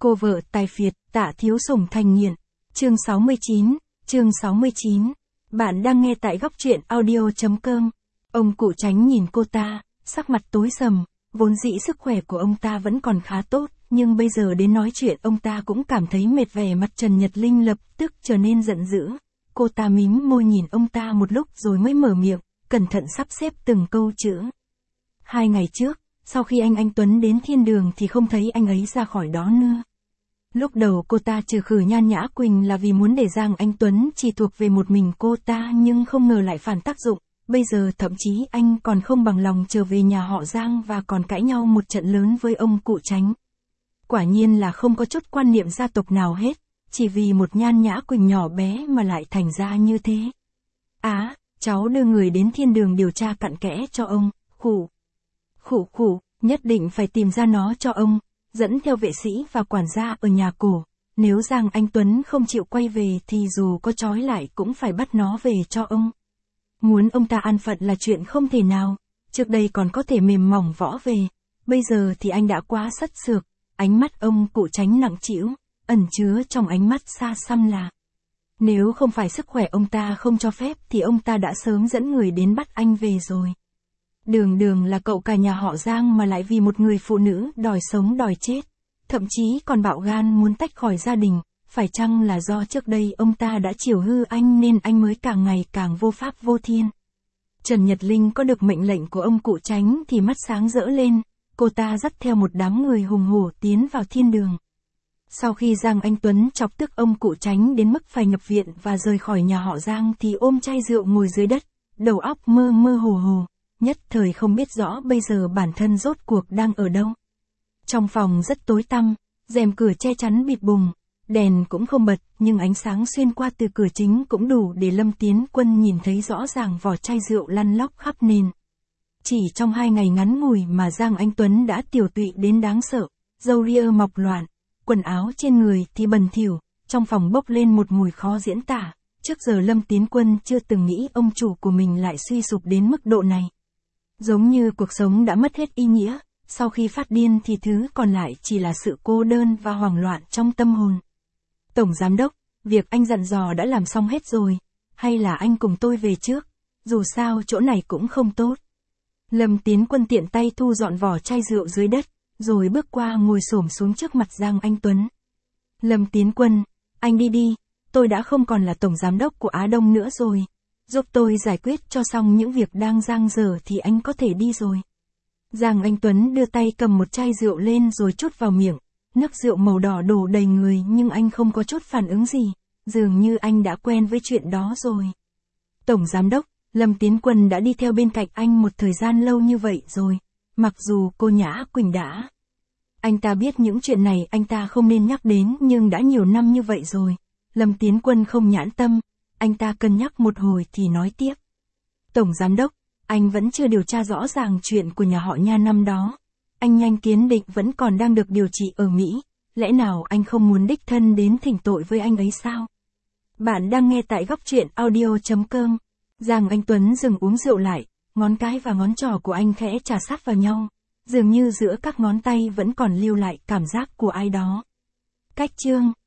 Cô vợ tài phiệt, Tạ Thiếu Sủng thành nghiện. Chương 69. Bạn đang nghe tại góc truyện audio.com. Ông cụ Tránh nhìn cô ta, sắc mặt tối sầm, vốn dĩ sức khỏe của ông ta vẫn còn khá tốt, nhưng bây giờ đến nói chuyện ông ta cũng cảm thấy mệt. Vẻ mặt Trần Nhật Linh lập tức trở nên giận dữ. Cô ta mím môi nhìn ông ta một lúc rồi mới mở miệng, cẩn thận sắp xếp từng câu chữ. 2 ngày trước, sau khi anh Tuấn đến thiên đường thì không thấy anh ấy ra khỏi đó nữa. Lúc đầu cô ta trừ khử Nhan Nhã Quỳnh là vì muốn để Giang Anh Tuấn chỉ thuộc về một mình cô ta, nhưng không ngờ lại phản tác dụng. Bây giờ thậm chí anh còn không bằng lòng trở về nhà họ Giang và còn cãi nhau một trận lớn với ông cụ Tránh. Quả nhiên là không có chút quan niệm gia tộc nào hết, chỉ vì một Nhan Nhã Quỳnh nhỏ bé mà lại thành ra như thế. Cháu đưa người đến thiên đường điều tra cặn kẽ cho ông. Khủ, nhất định phải tìm ra nó cho ông, dẫn theo vệ sĩ và quản gia ở nhà cổ. Nếu Giang Anh Tuấn không chịu quay về thì dù có trói lại cũng phải bắt nó về cho ông. Muốn ông ta an phận là chuyện không thể nào, trước đây còn có thể mềm mỏng võ về, bây giờ thì anh đã quá sất sược. Ánh mắt ông cụ Tránh nặng trĩu, ẩn chứa trong ánh mắt xa xăm là nếu không phải sức khỏe ông ta không cho phép thì ông ta đã sớm dẫn người đến bắt anh về rồi. Đường là cậu cả nhà họ Giang mà lại vì một người phụ nữ đòi sống đòi chết, thậm chí còn bạo gan muốn tách khỏi gia đình, phải chăng là do trước đây ông ta đã chiều hư anh nên anh mới càng ngày càng vô pháp vô thiên. Trần Nhật Linh có được mệnh lệnh của ông cụ Tránh thì mắt sáng rỡ lên, cô ta dắt theo một đám người hùng hổ tiến vào thiên đường. Sau khi Giang Anh Tuấn chọc tức ông cụ Tránh đến mức phải nhập viện và rời khỏi nhà họ Giang thì ôm chai rượu ngồi dưới đất, đầu óc mơ mơ hồ, nhất thời không biết rõ bây giờ bản thân rốt cuộc đang ở đâu. Trong phòng rất tối tăm, rèm cửa che chắn bịt bùng, đèn cũng không bật, nhưng ánh sáng xuyên qua từ cửa chính cũng đủ để Lâm Tiến Quân nhìn thấy rõ ràng vỏ chai rượu lăn lóc khắp nền. Chỉ trong 2 ngày ngắn ngủi mà Giang Anh Tuấn đã tiểu tụy đến đáng sợ, râu ria mọc loạn, quần áo trên người thì bẩn thỉu, trong phòng bốc lên một mùi khó diễn tả. Trước giờ Lâm Tiến Quân chưa từng nghĩ ông chủ của mình lại suy sụp đến mức độ này. Giống như cuộc sống đã mất hết ý nghĩa, sau khi phát điên thì thứ còn lại chỉ là sự cô đơn và hoảng loạn trong tâm hồn. Tổng giám đốc, việc anh dặn dò đã làm xong hết rồi, hay là anh cùng tôi về trước, dù sao chỗ này cũng không tốt. Lâm Tiến Quân tiện tay thu dọn vỏ chai rượu dưới đất, rồi bước qua ngồi xổm xuống trước mặt Giang Anh Tuấn. Lâm Tiến Quân, anh đi, tôi đã không còn là tổng giám đốc của Á Đông nữa rồi. Giúp tôi giải quyết cho xong những việc đang dang dở thì anh có thể đi rồi. Giang Anh Tuấn đưa tay cầm một chai rượu lên rồi trút vào miệng, nước rượu màu đỏ đổ đầy người nhưng anh không có chút phản ứng gì, dường như anh đã quen với chuyện đó rồi. Tổng giám đốc, Lâm Tiến Quân đã đi theo bên cạnh anh một thời gian lâu như vậy rồi, mặc dù cô Nhã Quỳnh đã. Anh ta biết những chuyện này anh ta không nên nhắc đến nhưng đã nhiều năm như vậy rồi. Lâm Tiến Quân không nhãn tâm, anh ta cân nhắc một hồi thì nói tiếp. Tổng giám đốc, anh vẫn chưa điều tra rõ ràng chuyện của nhà họ Nha năm đó. Anh Nhanh Kiến Định vẫn còn đang được điều trị ở Mỹ, lẽ nào anh không muốn đích thân đến thỉnh tội với anh ấy sao? Bạn đang nghe tại góc truyện audio.com. Giang Anh Tuấn dừng uống rượu lại, ngón cái và ngón trỏ của anh khẽ chà sát vào nhau, dường như giữa các ngón tay vẫn còn lưu lại cảm giác của ai đó. Cách chương